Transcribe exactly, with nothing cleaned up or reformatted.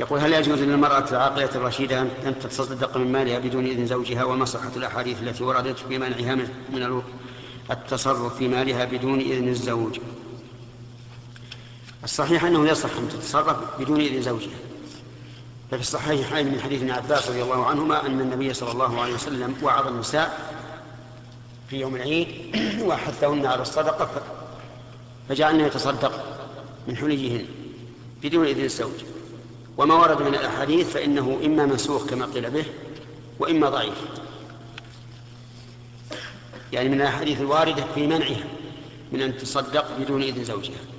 يقول: هل يجوز للمرأة العاقلة الرشيدة أن تتصدق من مالها بدون إذن زوجها؟ وما صحة الأحاديث التي وردت في منعها من التصرف في مالها بدون إذن الزوج؟ الصحيح أنه يصح أن تتصرف بدون إذن زوجها. ففي الصحيحين من حديث ابن عباس رضي الله عنهما أن النبي صلى الله عليه وسلم وعظ النساء في يوم العيد وحثهن على الصدقة فجعلنا يتصدق من حليهن بدون إذن الزوج. وما ورد من الأحاديث فإنه إما منسوخ كما قيل به وإما ضعيف، يعني من الأحاديث الواردة في منعها من أن تصدق بدون إذن زوجها.